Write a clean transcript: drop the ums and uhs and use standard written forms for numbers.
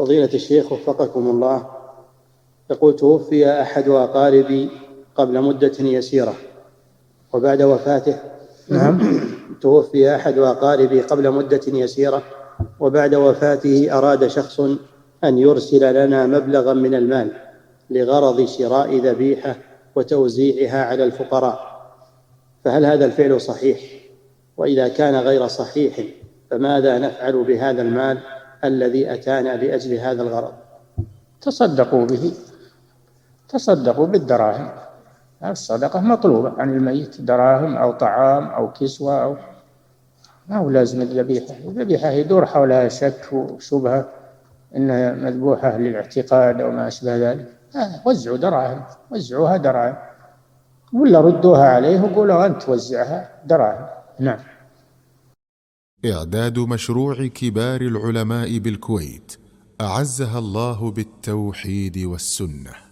فضيلة الشيخ وفقكم الله، يقول: توفي أحد أقاربي قبل مدة يسيرة وبعد وفاته توفي أحد أقاربي قبل مدة يسيرة وبعد وفاته أراد شخص أن يرسل لنا مبلغا من المال لغرض شراء ذبيحة وتوزيعها على الفقراء، فهل هذا الفعل صحيح؟ وإذا كان غير صحيح فماذا نفعل بهذا المال الذي أتانا لأجل هذا الغرض؟ تصدقوا به، تصدقوا بالدراهم. الصدقة مطلوبة عن الميت، دراهم أو طعام أو كسوة ما هو لازم الذبيحة يدور حولها شك وشبهة إنها مذبوحة للاعتقاد أو ما أشبه ذلك. وزعوا دراهم، وزعوها دراهم، ولا ردوها عليه وقولوا أنت وزعها دراهم. نعم. إعداد مشروع كبار العلماء بالكويت أعزها الله بالتوحيد والسنة.